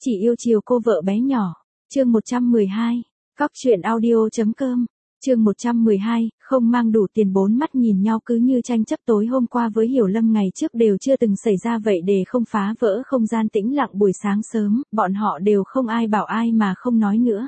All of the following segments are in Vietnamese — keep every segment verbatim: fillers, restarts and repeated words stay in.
Chỉ yêu chiều cô vợ bé nhỏ. Chương một trăm mười hai. Cóc truyện audio.com. Chương một trăm mười hai, không mang đủ tiền bốn mắt nhìn nhau cứ như tranh chấp tối hôm qua với Hiểu Lâm ngày trước đều chưa từng xảy ra vậy để không phá vỡ không gian tĩnh lặng buổi sáng sớm, bọn họ đều không ai bảo ai mà không nói nữa.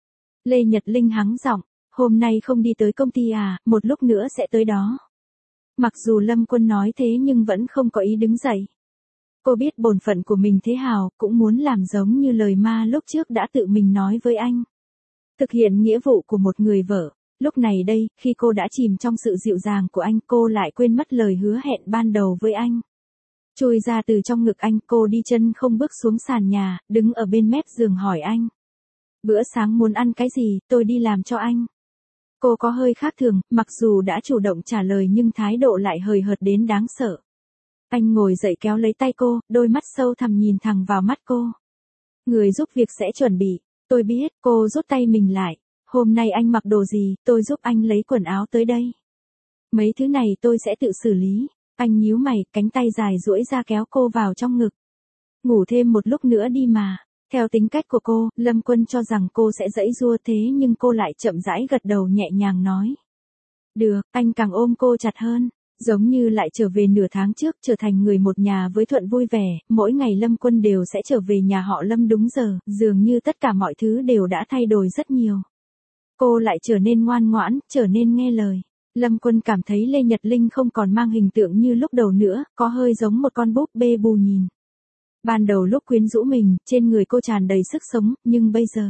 Lê Nhật Linh hắng giọng, hôm nay không đi tới công ty à, một lúc nữa sẽ tới đó. Mặc dù Lâm Quân nói thế nhưng vẫn không có ý đứng dậy. Cô biết bổn phận của mình thế hào, cũng muốn làm giống như lời ma lúc trước đã tự mình nói với anh. Thực hiện nghĩa vụ của một người vợ. Lúc này đây, khi cô đã chìm trong sự dịu dàng của anh, cô lại quên mất lời hứa hẹn ban đầu với anh. Chui ra từ trong ngực anh, cô đi chân không bước xuống sàn nhà, đứng ở bên mép giường hỏi anh. Bữa sáng muốn ăn cái gì, tôi đi làm cho anh. Cô có hơi khác thường, mặc dù đã chủ động trả lời nhưng thái độ lại hời hợt đến đáng sợ. Anh ngồi dậy kéo lấy tay cô, đôi mắt sâu thẳm nhìn thẳng vào mắt cô. Người giúp việc sẽ chuẩn bị. Tôi biết, cô rút tay mình lại. Hôm nay anh mặc đồ gì, tôi giúp anh lấy quần áo tới đây. Mấy thứ này tôi sẽ tự xử lý. Anh nhíu mày, cánh tay dài duỗi ra kéo cô vào trong ngực. Ngủ thêm một lúc nữa đi mà. Theo tính cách của cô, Lâm Quân cho rằng cô sẽ giãy giụa thế nhưng cô lại chậm rãi gật đầu nhẹ nhàng nói. Được, anh càng ôm cô chặt hơn. Giống như lại trở về nửa tháng trước, trở thành người một nhà với Thuận vui vẻ, mỗi ngày Lâm Quân đều sẽ trở về nhà họ Lâm đúng giờ, dường như tất cả mọi thứ đều đã thay đổi rất nhiều. Cô lại trở nên ngoan ngoãn, trở nên nghe lời. Lâm Quân cảm thấy Lê Nhật Linh không còn mang hình tượng như lúc đầu nữa, có hơi giống một con búp bê bù nhìn. Ban đầu lúc quyến rũ mình, trên người cô tràn đầy sức sống, nhưng bây giờ.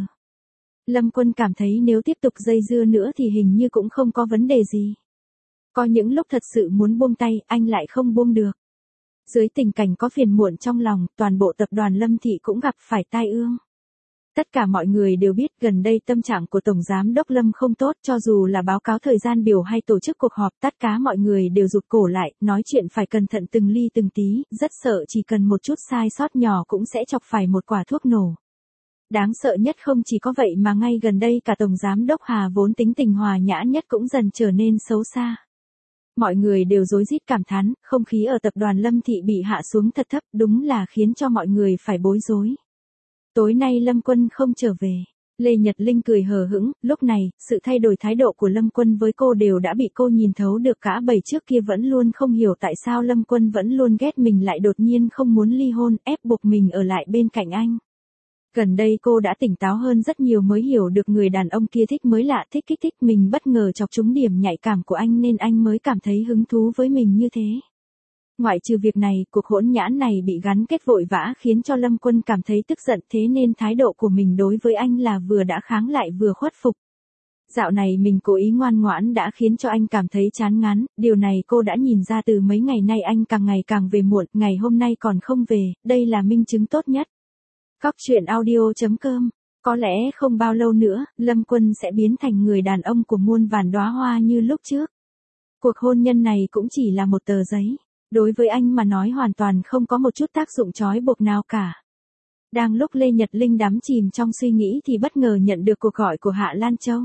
Lâm Quân cảm thấy nếu tiếp tục dây dưa nữa thì hình như cũng không có vấn đề gì. Có những lúc thật sự muốn buông tay, anh lại không buông được. Dưới tình cảnh có phiền muộn trong lòng, toàn bộ tập đoàn Lâm Thị cũng gặp phải tai ương. Tất cả mọi người đều biết gần đây tâm trạng của Tổng Giám đốc Lâm không tốt, cho dù là báo cáo thời gian biểu hay tổ chức cuộc họp, tất cả mọi người đều rụt cổ lại, nói chuyện phải cẩn thận từng ly từng tí, rất sợ chỉ cần một chút sai sót nhỏ cũng sẽ chọc phải một quả thuốc nổ. Đáng sợ nhất không chỉ có vậy mà ngay gần đây cả Tổng Giám đốc Hà vốn tính tình hòa nhã nhất cũng dần trở nên xấu xa. Mọi người đều rối rít cảm thán, không khí ở tập đoàn Lâm Thị bị hạ xuống thật thấp, đúng là khiến cho mọi người phải bối rối. Tối nay Lâm Quân không trở về. Lê Nhật Linh cười hờ hững, lúc này, sự thay đổi thái độ của Lâm Quân với cô đều đã bị cô nhìn thấu được. Cả bầy trước kia vẫn luôn không hiểu tại sao Lâm Quân vẫn luôn ghét mình lại đột nhiên không muốn ly hôn, ép buộc mình ở lại bên cạnh anh. Gần đây cô đã tỉnh táo hơn rất nhiều mới hiểu được người đàn ông kia thích mới lạ, thích kích thích mình, bất ngờ chọc trúng điểm nhạy cảm của anh nên anh mới cảm thấy hứng thú với mình như thế. Ngoại trừ việc này, cuộc hỗn nhãn này bị gắn kết vội vã khiến cho Lâm Quân cảm thấy tức giận, thế nên thái độ của mình đối với anh là vừa đã kháng lại vừa khuất phục. Dạo này mình cố ý ngoan ngoãn đã khiến cho anh cảm thấy chán ngán, điều này cô đã nhìn ra từ mấy ngày nay anh càng ngày càng về muộn, ngày hôm nay còn không về, đây là minh chứng tốt nhất. Cóc truyện audio.com. Có lẽ không bao lâu nữa, Lâm Quân sẽ biến thành người đàn ông của muôn vàn đóa hoa như lúc trước. Cuộc hôn nhân này cũng chỉ là một tờ giấy. Đối với anh mà nói hoàn toàn không có một chút tác dụng trói buộc nào cả. Đang lúc Lê Nhật Linh đắm chìm trong suy nghĩ thì bất ngờ nhận được cuộc gọi của Hạ Lan Châu.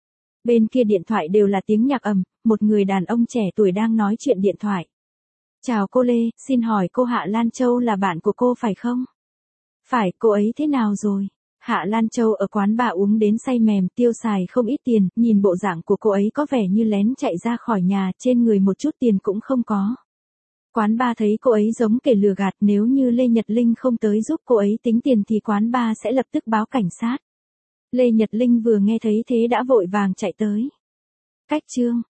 Bên kia điện thoại đều là tiếng nhạc ầm, một người đàn ông trẻ tuổi đang nói chuyện điện thoại. Chào cô Lê, xin hỏi cô Hạ Lan Châu là bạn của cô phải không? Phải, cô ấy thế nào rồi? Hạ Lan Châu ở quán bar uống đến say mềm, tiêu xài không ít tiền, nhìn bộ dạng của cô ấy có vẻ như lén chạy ra khỏi nhà, trên người một chút tiền cũng không có. Quán bar thấy cô ấy giống kẻ lừa gạt, nếu như Lê Nhật Linh không tới giúp cô ấy tính tiền thì quán bar sẽ lập tức báo cảnh sát. Lê Nhật Linh vừa nghe thấy thế đã vội vàng chạy tới. Cách chương